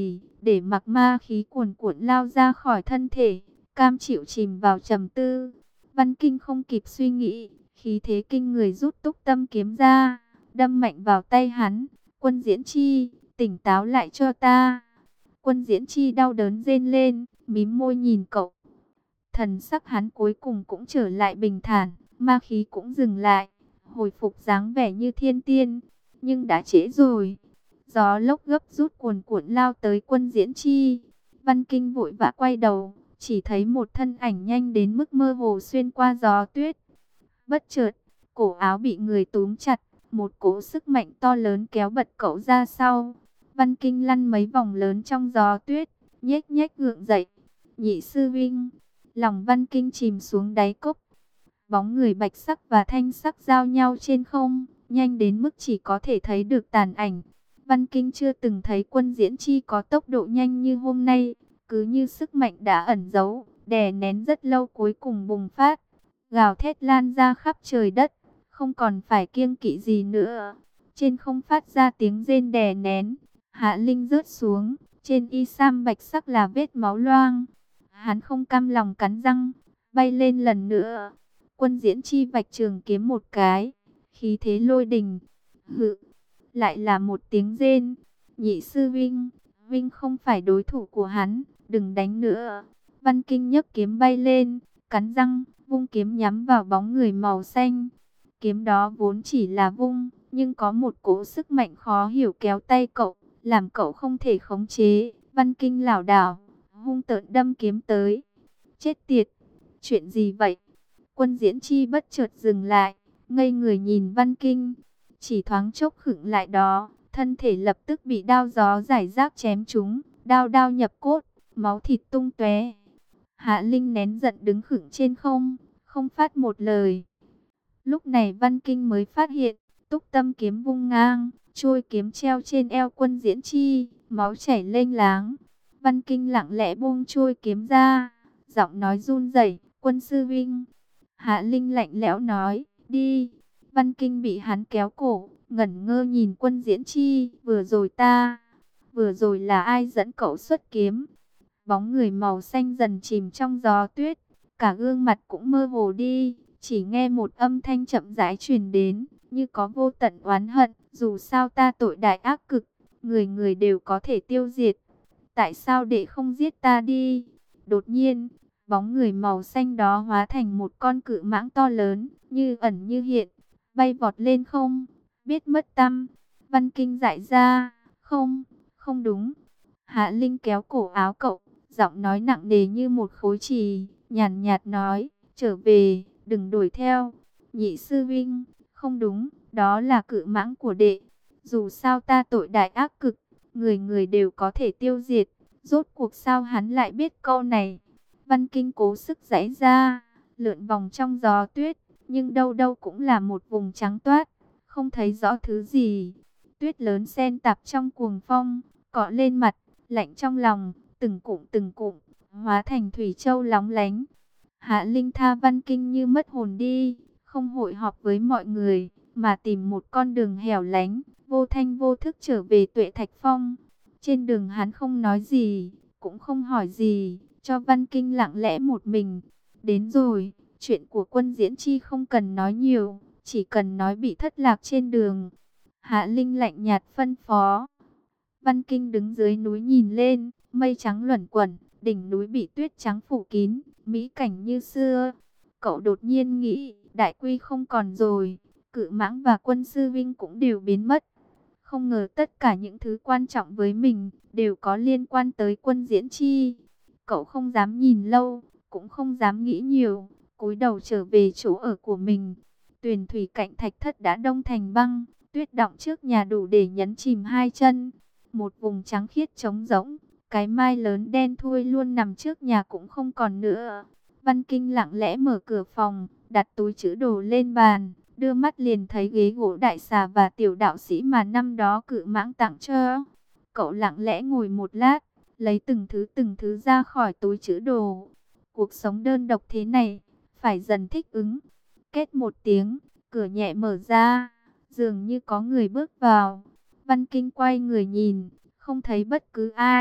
để mặc ma khí cuồn cuộn lao ra khỏi thân thể, cam chịu chìm vào trầm tư. Văn Kinh không kịp suy nghĩ, khí thế kinh người rút túc tâm kiếm ra, đâm mạnh vào tay hắn. Quân Diễn Chi, tỉnh táo lại cho ta. Quân Diễn Chi đau đớn rên lên, mím môi nhìn cậu. Thần sắc hắn cuối cùng cũng trở lại bình thản, ma khí cũng dừng lại, hồi phục dáng vẻ như thiên tiên. Nhưng đã trễ rồi. Gió lốc gấp rút cuồn cuộn lao tới Quân Diễn Chi. Văn Kinh vội vã quay đầu, chỉ thấy một thân ảnh nhanh đến mức mơ hồ xuyên qua gió tuyết. Bất chợt, cổ áo bị người túm chặt, một cỗ sức mạnh to lớn kéo bật cậu ra sau. Văn Kinh lăn mấy vòng lớn trong gió tuyết, nhếch nhếch gượng dậy. Nhị sư vinh, lòng Văn Kinh chìm xuống đáy cốc. Bóng người bạch sắc và thanh sắc giao nhau trên không, nhanh đến mức chỉ có thể thấy được tàn ảnh. Văn Kinh chưa từng thấy Quân Diễn Chi có tốc độ nhanh như hôm nay, cứ như sức mạnh đã ẩn giấu, đè nén rất lâu cuối cùng bùng phát, gào thét lan ra khắp trời đất, không còn phải kiêng kỵ gì nữa. Trên không phát ra tiếng rên đè nén, Hạ Linh rớt xuống, trên y sam bạch sắc là vết máu loang. Hắn không cam lòng cắn răng, bay lên lần nữa. Quân Diễn Chi vạch trường kiếm một cái, khí thế lôi đình. Hự, lại là một tiếng rên. Nhị sư Vinh, Vinh không phải đối thủ của hắn, đừng đánh nữa. Văn Kinh nhấc kiếm bay lên, cắn răng, vung kiếm nhắm vào bóng người màu xanh. Kiếm đó vốn chỉ là vung, nhưng có một cỗ sức mạnh khó hiểu kéo tay cậu, làm cậu không thể khống chế. Văn Kinh lảo đảo, hung tợn đâm kiếm tới. Chết tiệt, chuyện gì vậy? Quân Diễn Chi bất chợt dừng lại, ngây người nhìn Văn Kinh. Chỉ thoáng chốc khựng lại đó, thân thể lập tức bị đao gió rải rác chém trúng, đao đao nhập cốt, máu thịt tung tóe. Hạ Linh nén giận đứng khựng trên không, không phát một lời. Lúc này Văn Kinh mới phát hiện, túc tâm kiếm vung ngang, chuôi kiếm treo trên eo Quân Diễn Chi, máu chảy lênh láng. Văn Kinh lặng lẽ buông chuôi kiếm ra, giọng nói run rẩy, Quân sư vinh. Hạ Linh lạnh lẽo nói, đi. Văn Kinh bị hắn kéo cổ, ngẩn ngơ nhìn Quân Diễn Chi. Vừa rồi ta, vừa rồi là ai dẫn cậu xuất kiếm? Bóng người màu xanh dần chìm trong gió tuyết, cả gương mặt cũng mơ hồ đi. Chỉ nghe một âm thanh chậm rãi truyền đến, như có vô tận oán hận. Dù sao ta tội đại ác cực, người người đều có thể tiêu diệt. Tại sao đệ không giết ta đi? Đột nhiên, bóng người màu xanh đó hóa thành một con cự mãng to lớn, như ẩn như hiện, bay vọt lên không, biết mất tăm. Văn Kinh dại ra, không, không đúng. Hạ Linh kéo cổ áo cậu, giọng nói nặng nề như một khối chì, nhàn nhạt nói, trở về, đừng đuổi theo. Nhị sư vinh, không đúng, đó là cự mãng của đệ. Dù sao ta tội đại ác cực, người người đều có thể tiêu diệt. Rốt cuộc sao hắn lại biết câu này? Văn Kinh cố sức giãy ra, lượn vòng trong gió tuyết, nhưng đâu đâu cũng là một vùng trắng toát, không thấy rõ thứ gì. Tuyết lớn xen tạp trong cuồng phong, cọ lên mặt, lạnh trong lòng, từng cụm từng cụm, hóa thành thủy châu lóng lánh. Hạ Linh tha Văn Kinh như mất hồn đi, không hội họp với mọi người, mà tìm một con đường hẻo lánh, vô thanh vô thức trở về Tuệ Thạch Phong. Trên đường hắn không nói gì, cũng không hỏi gì, cho Văn Kinh lặng lẽ một mình. Đến rồi, chuyện của Quân Diễn Chi không cần nói nhiều, chỉ cần nói bị thất lạc trên đường. Hạ Linh lạnh nhạt phân phó. Văn Kinh đứng dưới núi nhìn lên, mây trắng luẩn quẩn, đỉnh núi bị tuyết trắng phủ kín, mỹ cảnh như xưa. Cậu đột nhiên nghĩ, đại quy không còn rồi, cự mãng và Quân sư vinh cũng đều biến mất. Không ngờ tất cả những thứ quan trọng với mình đều có liên quan tới Quân Diễn Chi. Cậu không dám nhìn lâu, cũng không dám nghĩ nhiều, cúi đầu trở về chỗ ở của mình. Tuyền thủy cạnh thạch thất đã đông thành băng, tuyết đọng trước nhà đủ để nhấn chìm hai chân. Một vùng trắng khiết trống rỗng, cái mai lớn đen thui luôn nằm trước nhà cũng không còn nữa. Văn Kinh lặng lẽ mở cửa phòng, đặt túi trữ đồ lên bàn, đưa mắt liền thấy ghế gỗ đại xà và tiểu đạo sĩ mà năm đó cự mãng tặng cho. Cậu lặng lẽ ngồi một lát, lấy từng thứ từng thứ ra khỏi túi trữ đồ. Cuộc sống đơn độc thế này, phải dần thích ứng. Két một tiếng, cửa nhẹ mở ra, dường như có người bước vào. Văn Kinh quay người nhìn, không thấy bất cứ ai,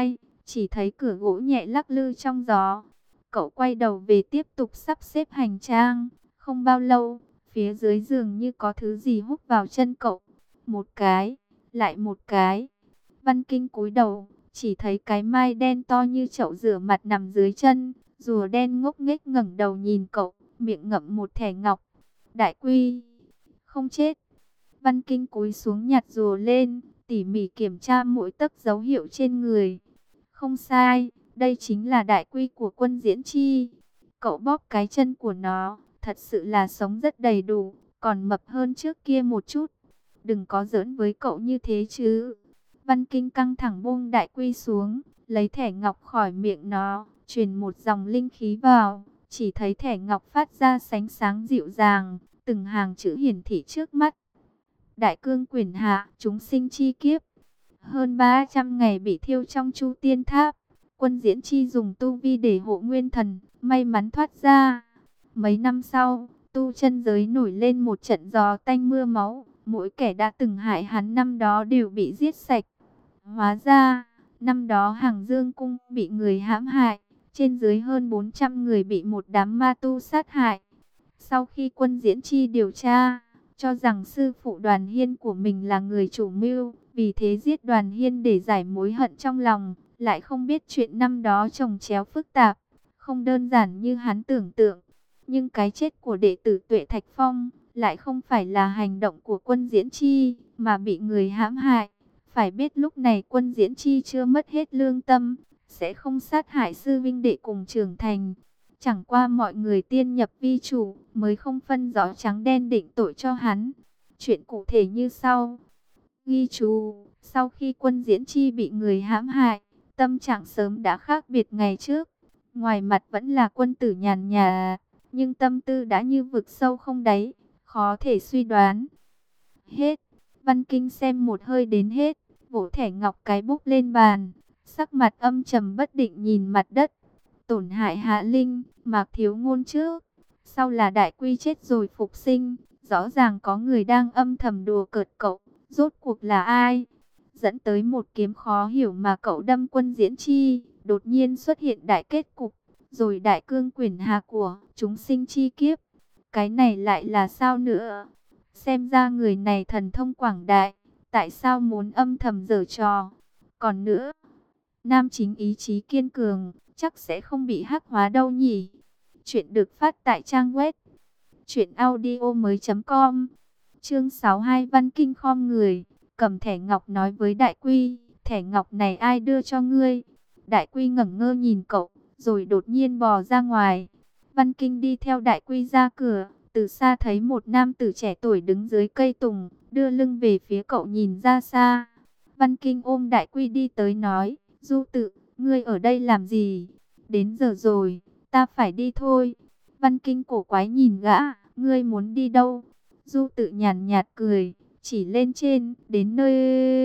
chỉ thấy cửa gỗ nhẹ lắc lư trong gió. Cậu quay đầu về tiếp tục sắp xếp hành trang. Không bao lâu, phía dưới giường như có thứ gì hút vào chân cậu. Một cái, lại một cái. Văn Kinh cúi đầu, chỉ thấy cái mai đen to như chậu rửa mặt nằm dưới chân. Rùa đen ngốc nghếch ngẩng đầu nhìn cậu, miệng ngậm một thẻ ngọc. Đại Quy, không chết. Văn Kinh cúi xuống nhặt rùa lên, tỉ mỉ kiểm tra mỗi tấc dấu hiệu trên người. Không sai, đây chính là đại quy của quân Diễn Chi. Cậu bóp cái chân của nó, thật sự là sống rất đầy đủ, còn mập hơn trước kia một chút. Đừng có giỡn với cậu như thế chứ. Văn Kinh căng thẳng buông đại quy xuống, lấy thẻ ngọc khỏi miệng nó, truyền một dòng linh khí vào. Chỉ thấy thẻ ngọc phát ra ánh sáng dịu dàng, từng hàng chữ hiển thị trước mắt. Đại cương quyển hạ, chúng sinh chi kiếp. Hơn ba trăm ngày bị thiêu trong Chu Tiên Tháp. Quân Diễn Chi dùng tu vi để hộ nguyên thần, may mắn thoát ra. Mấy năm sau, tu chân giới nổi lên một trận gió tanh mưa máu. Mỗi kẻ đã từng hại hắn năm đó đều bị giết sạch. Hóa ra, năm đó Hàng Dương Cung bị người hãm hại. Trên dưới hơn bốn trăm người bị một đám ma tu sát hại. Sau khi quân Diễn Chi điều tra, cho rằng sư phụ Đoàn Hiên của mình là người chủ mưu, vì thế giết Đoàn Hiên để giải mối hận trong lòng, lại không biết chuyện năm đó chồng chéo phức tạp, không đơn giản như hắn tưởng tượng. Nhưng cái chết của đệ tử Tuệ Thạch Phong lại không phải là hành động của quân Diễn Chi, mà bị người hãm hại. Phải biết lúc này quân Diễn Chi chưa mất hết lương tâm, sẽ không sát hại sư vinh đệ cùng trưởng thành. Chẳng qua mọi người tiên nhập vi chủ, mới không phân rõ trắng đen định tội cho hắn. Chuyện cụ thể như sau. Ghi chú, sau khi quân Diễn Chi bị người hãm hại, tâm trạng sớm đã khác biệt ngày trước. Ngoài mặt vẫn là quân tử nhàn nhã, nhưng tâm tư đã như vực sâu không đáy, khó thể suy đoán. Hết. Văn Kinh xem một hơi đến hết, vỗ thẻ ngọc cái bút lên bàn, sắc mặt âm trầm bất định nhìn mặt đất. Tổn hại Hạ Linh, Mạc Thiếu Ngôn trước, sau là Đại Quy chết rồi phục sinh, rõ ràng có người đang âm thầm đùa cợt cậu, rốt cuộc là ai? Dẫn tới một kiếm khó hiểu mà cậu đâm quân Diễn Chi, đột nhiên xuất hiện đại kết cục, rồi đại cương quyển hạ của chúng sinh chi kiếp. Cái này lại là sao nữa? Xem ra người này thần thông quảng đại, tại sao muốn âm thầm giở trò? Còn nữa, nam chính ý chí kiên cường, chắc sẽ không bị hắc hóa đâu nhỉ. Chuyện được phát tại trang web truyện audio mới chấm com. Chương sáu mươi hai. Văn Kinh khom người, cầm thẻ ngọc nói với Đại Quy, thẻ ngọc này ai đưa cho ngươi? Đại Quy ngẩn ngơ nhìn cậu, rồi đột nhiên bò ra ngoài. Văn Kinh đi theo Đại Quy ra cửa, từ xa thấy một nam tử trẻ tuổi đứng dưới cây tùng, đưa lưng về phía cậu nhìn ra xa. Văn Kinh ôm Đại Quy đi tới nói, Du Tự, ngươi ở đây làm gì? Đến giờ rồi, ta phải đi thôi. Văn Kinh cổ quái nhìn gã, ngươi muốn đi đâu? Du Tự nhàn nhạt cười, chỉ lên trên, đến nơi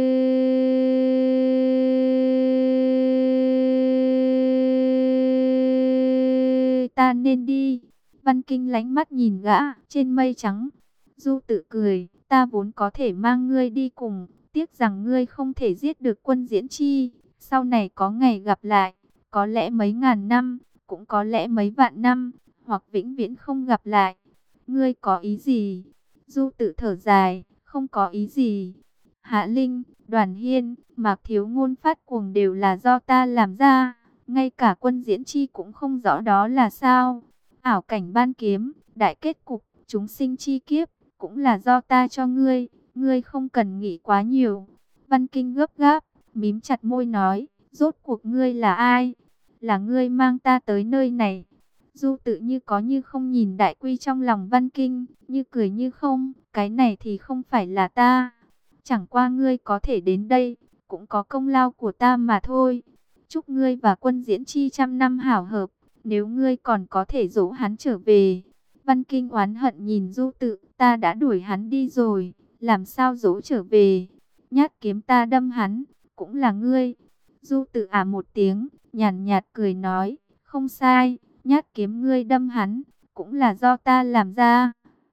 ta nên đi. Văn Kinh lánh mắt nhìn gã, trên mây trắng. Du Tự cười, ta vốn có thể mang ngươi đi cùng, tiếc rằng ngươi không thể giết được quân Diễn Chi. Sau này có ngày gặp lại, có lẽ mấy ngàn năm, cũng có lẽ mấy vạn năm, hoặc vĩnh viễn không gặp lại. Ngươi có ý gì? Du Tự thở dài, không có ý gì. Hạ Linh, Đoàn Hiên, Mạc Thiếu Ngôn phát cuồng đều là do ta làm ra. Ngay cả quân Diễn Chi cũng không rõ đó là sao. Ảo cảnh ban kiếm, đại kết cục, chúng sinh chi kiếp, cũng là do ta cho ngươi. Ngươi không cần nghĩ quá nhiều. Văn Kinh gấp gáp, mím chặt môi nói, rốt cuộc ngươi là ai? Là ngươi mang ta tới nơi này. Du Tự như có như không nhìn Đại Quy trong lòng Văn Kinh, như cười như không, cái này thì không phải là ta. Chẳng qua ngươi có thể đến đây, cũng có công lao của ta mà thôi. Chúc ngươi và quân Diễn Chi trăm năm hảo hợp, nếu ngươi còn có thể dỗ hắn trở về. Văn Kinh oán hận nhìn Du Tự, ta đã đuổi hắn đi rồi, làm sao dỗ trở về? Nhát kiếm ta đâm hắn, cũng là ngươi. Du Tự à một tiếng, nhàn nhạt cười nói, không sai, nhát kiếm ngươi đâm hắn, cũng là do ta làm ra.